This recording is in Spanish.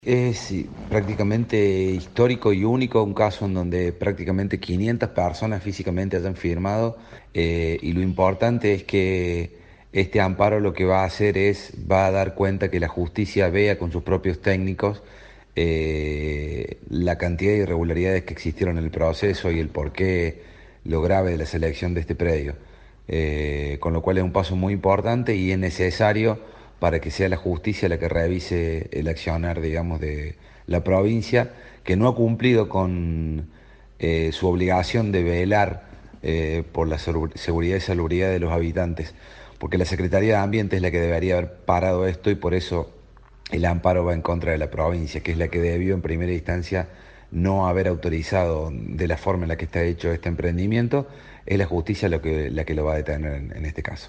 Es prácticamente histórico y único, un caso en donde prácticamente 500 personas físicamente hayan firmado, y lo importante es que este amparo lo que va a hacer va a dar cuenta que la justicia vea con sus propios técnicos la cantidad de irregularidades que existieron en el proceso y el porqué lo grave de la selección de este predio. Con lo cual es un paso muy importante y es necesario para que sea la justicia la que revise el accionar, digamos, de la provincia, que no ha cumplido con su obligación de velar por la seguridad y salubridad de los habitantes, porque la Secretaría de Ambiente es la que debería haber parado esto y por eso el amparo va en contra de la provincia, que es la que debió en primera instancia no haber autorizado de la forma en la que está hecho este emprendimiento. Es la justicia la que lo va a detener en este caso.